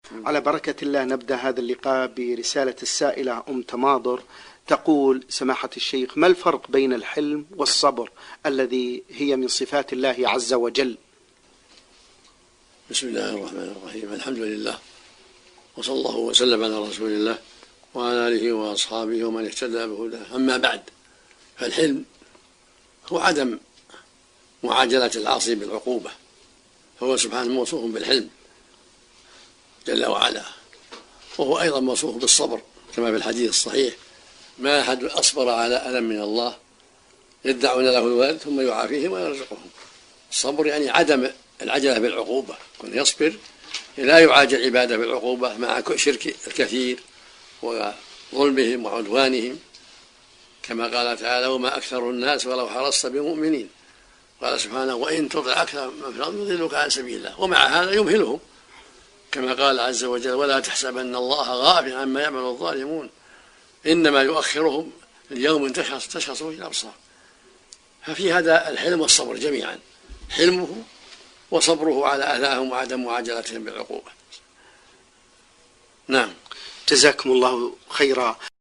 على بركة الله نبدأ هذا اللقاء برسالة السائلة أم تماضر، تقول: سماحة الشيخ، ما الفرق بين الحلم والصبر الذي هي من صفات الله عز وجل؟ بسم الله الرحمن الرحيم. الحمد لله، وصلى الله وسلم على رسول الله وعلى آله وأصحابه ومن اهتدى بهداه. أما بعد، فالحلم هو عدم معاجلة العاصي بالعقوبة، فهو سبحانه موصوف بالحلم جل وعلا، وهو أيضا موصوف بالصبر كما في الحديث الصحيح: ما أحد أصبر على ألم من الله يدعون له الوالد ثم يعافيهم ويرزقهم. الصبر يعني عدم العجلة بالعقوبة، كن يصبر لا يعاجل عباده بالعقوبة مع شرك الكثير وظلمهم وعدوانهم، كما قال تعالى: وما أكثر الناس ولو حرصت بمؤمنين. قال سبحانه: وإن تطع أكثر من في الأرض يضلوك عن سبيل الله. ومع هذا يمهلهم، كما قال عز وجل: ولا تحسبن الله غافلا عما يعمل الظالمون إنما يؤخرهم ليوم تشخص فيه الأبصار. ففي هذا الحلم والصبر جميعا، حلمه وصبره على أذاهم وعدم معاجلتهم بالعقوبة. نعم. جزاكم الله خيرا.